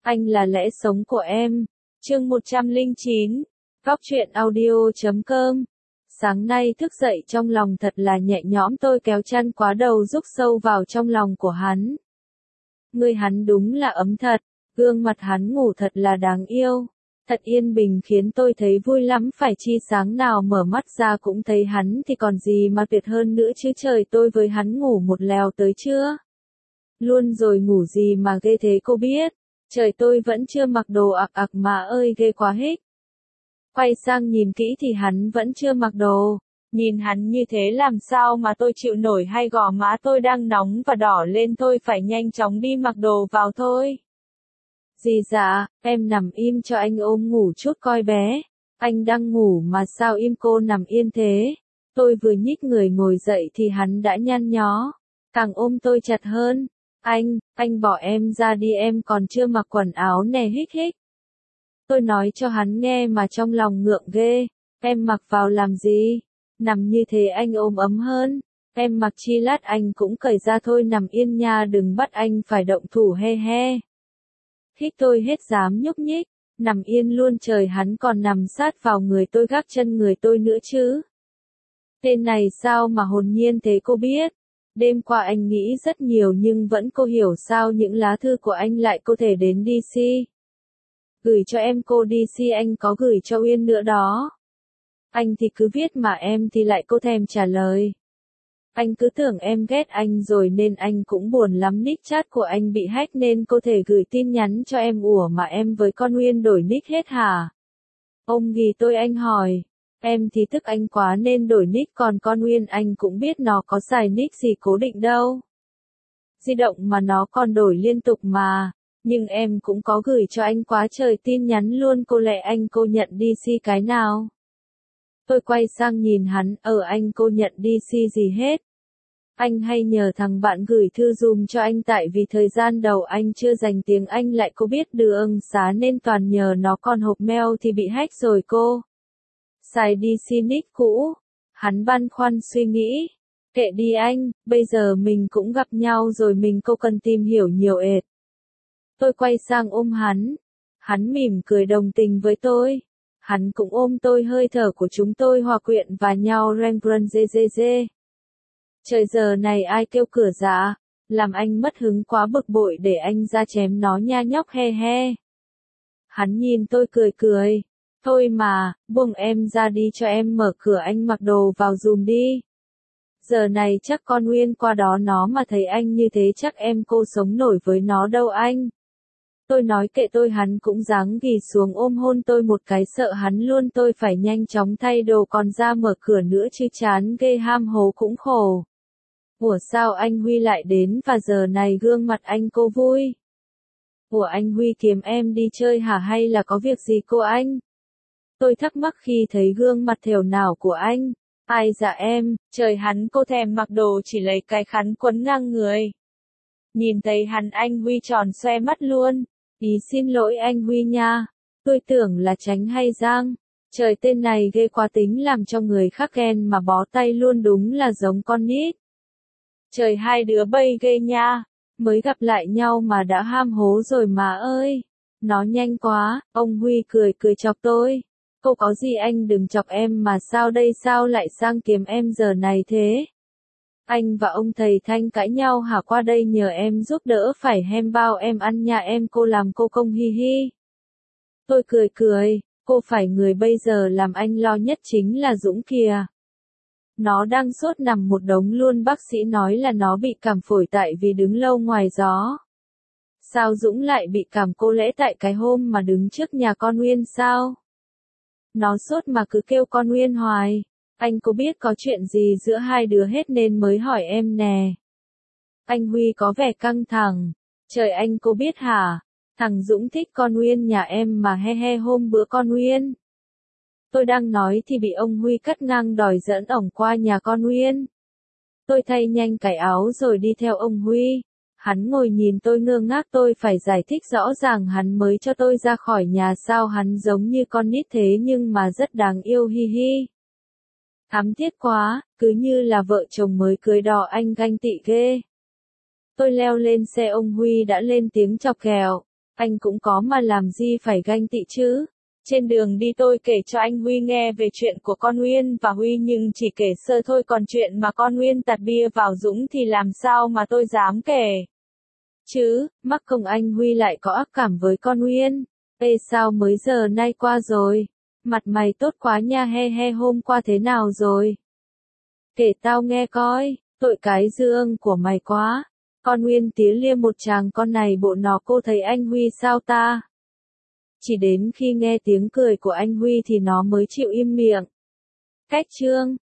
Anh là lẽ sống của em. Chương 109. Góc truyện audio.com. Sáng nay thức dậy trong lòng thật là nhẹ nhõm, tôi kéo chăn quá đầu rúc sâu vào trong lòng của hắn. Người hắn đúng là ấm thật, gương mặt hắn ngủ thật là đáng yêu. Thật yên bình khiến tôi thấy vui lắm, phải chi sáng nào mở mắt ra cũng thấy hắn thì còn gì mà tuyệt hơn nữa chứ. Trời, tôi với hắn ngủ một lèo tới chưa? Luôn rồi, ngủ gì mà ghê thế cô biết? Trời, tôi vẫn chưa mặc đồ ặc mà ơi ghê quá hích. Quay sang nhìn kỹ thì hắn vẫn chưa mặc đồ. Nhìn hắn như thế làm sao mà tôi chịu nổi, hay gò má tôi đang nóng và đỏ lên, tôi phải nhanh chóng đi mặc đồ vào thôi. Dì dạ, em nằm im cho anh ôm ngủ chút coi bé. Anh đang ngủ mà sao im, cô nằm yên thế. Tôi vừa nhích người ngồi dậy thì hắn đã nhăn nhó, càng ôm tôi chặt hơn. Anh bỏ em ra đi, em còn chưa mặc quần áo nè, hích hích. Tôi nói cho hắn nghe mà trong lòng ngượng ghê. Em mặc vào làm gì? Nằm như thế anh ôm ấm hơn. Em mặc chi lát anh cũng cởi ra thôi, nằm yên nha, đừng bắt anh phải động thủ he he. Hích, tôi hết dám nhúc nhích. Nằm yên luôn, trời, hắn còn nằm sát vào người tôi, gác chân người tôi nữa chứ. Tên này sao mà hồn nhiên thế cô biết? Đêm qua anh nghĩ rất nhiều nhưng vẫn cô hiểu sao những lá thư của anh lại có thể đến DC. Gửi cho em, cô DC anh có gửi cho Uyên nữa đó. Anh thì cứ viết mà em thì lại cô thèm trả lời. Anh cứ tưởng em ghét anh rồi nên anh cũng buồn lắm, nick chat của anh bị hack nên cô thể gửi tin nhắn cho em. Ủa mà em với con Uyên đổi nick hết hả? Ông ghi tôi, anh hỏi. Em thì tức anh quá nên đổi nick, còn con Uyên anh cũng biết nó có xài nick gì cố định đâu. Di động mà nó còn đổi liên tục mà. Nhưng em cũng có gửi cho anh quá trời tin nhắn luôn, cô lẽ anh cô nhận DC cái nào? Tôi quay sang nhìn hắn, anh cô nhận DC gì hết. Anh hay nhờ thằng bạn gửi thư dùm cho anh, tại vì thời gian đầu anh chưa dành tiếng Anh lại cô biết đường xá nên toàn nhờ nó, còn hộp mail thì bị hack rồi cô. Xài DC nick cũ. Hắn băn khoăn suy nghĩ. Kệ đi anh, bây giờ mình cũng gặp nhau rồi, mình cô cần tìm hiểu nhiều ệt. Tôi quay sang ôm hắn. Hắn mỉm cười đồng tình với tôi. Hắn cũng ôm tôi, hơi thở của chúng tôi hòa quyện vào nhau, Rembrandt dê. Trời, giờ này ai kêu cửa dạ? Làm anh mất hứng quá, bực bội để anh ra chém nó nha nhóc he he. Hắn nhìn tôi cười cười. Thôi mà, buông em ra đi, cho em mở cửa, anh mặc đồ vào dùm đi. Giờ này chắc con Uyên qua đó nó mà thấy anh như thế chắc em cô sống nổi với nó đâu anh. Tôi nói kệ tôi, hắn cũng giáng ghì xuống ôm hôn tôi một cái, sợ hắn luôn. Tôi phải nhanh chóng thay đồ còn ra mở cửa nữa chứ, chán ghê, ham hố cũng khổ. Ủa sao anh Huy lại đến và giờ này gương mặt anh cô vui? Ủa anh Huy kiếm em đi chơi hả, hay là có việc gì cô anh? Tôi thắc mắc khi thấy gương mặt thều nào của anh. Ai dạ em, trời, hắn cô thèm mặc đồ chỉ lấy cái khăn quấn ngang người. Nhìn thấy hắn anh Huy tròn xoe mắt luôn. Ý xin lỗi anh Huy nha. Tôi tưởng là Tránh hay Giang. Trời, tên này ghê quá, tính làm cho người khác ghen mà bó tay luôn, đúng là giống con nít. Trời, hai đứa bay ghê nha. Mới gặp lại nhau mà đã ham hố rồi mà ơi. Nó nhanh quá. Ông Huy cười chọc tôi. Cô có gì anh đừng chọc em mà, sao đây, sao lại sang kiếm em giờ này thế? Anh và ông thầy Thanh cãi nhau hả? Qua đây nhờ em giúp đỡ, phải hem bao em ăn nhà em, cô làm cô công hi hi. Tôi cười, cô phải, người bây giờ làm anh lo nhất chính là Dũng kìa. Nó đang sốt nằm một đống luôn, bác sĩ nói là nó bị cảm phổi tại vì đứng lâu ngoài gió. Sao Dũng lại bị cảm, cô lẽ tại cái hôm mà đứng trước nhà con Uyên sao? Nó sốt mà cứ kêu con Uyên hoài. Anh có biết có chuyện gì giữa hai đứa hết nên mới hỏi em nè. Anh Huy có vẻ căng thẳng. Trời, anh cô biết hả? Thằng Dũng thích con Uyên nhà em mà he he, hôm bữa con Uyên. Tôi đang nói thì bị ông Huy cắt ngang, đòi dẫn ổng qua nhà con Uyên. Tôi thay nhanh cái áo rồi đi theo ông Huy. Hắn ngồi nhìn tôi ngơ ngác, tôi phải giải thích rõ ràng hắn mới cho tôi ra khỏi nhà, sao hắn giống như con nít thế nhưng mà rất đáng yêu hi hi. Thắm thiết quá, cứ như là vợ chồng mới cưới đò, anh ganh tị ghê. Tôi leo lên xe, ông Huy đã lên tiếng chọc ghẹo. Anh cũng có mà làm gì phải ganh tị chứ. Trên đường đi tôi kể cho anh Huy nghe về chuyện của con Nguyên và Huy nhưng chỉ kể sơ thôi, còn chuyện mà con Nguyên tạt bia vào Dũng thì làm sao mà tôi dám kể. Chứ, mắc công anh Huy lại có ác cảm với con Nguyên. Ê sao mới giờ nay qua rồi? Mặt mày tốt quá nha, he he, hôm qua thế nào rồi? Kể tao nghe coi, tội cái dương của mày quá. Con Nguyên tía liêm một chàng con này bộ nó, cô thấy anh Huy sao ta? Chỉ đến khi nghe tiếng cười của anh Huy thì nó mới chịu im miệng. Cách chương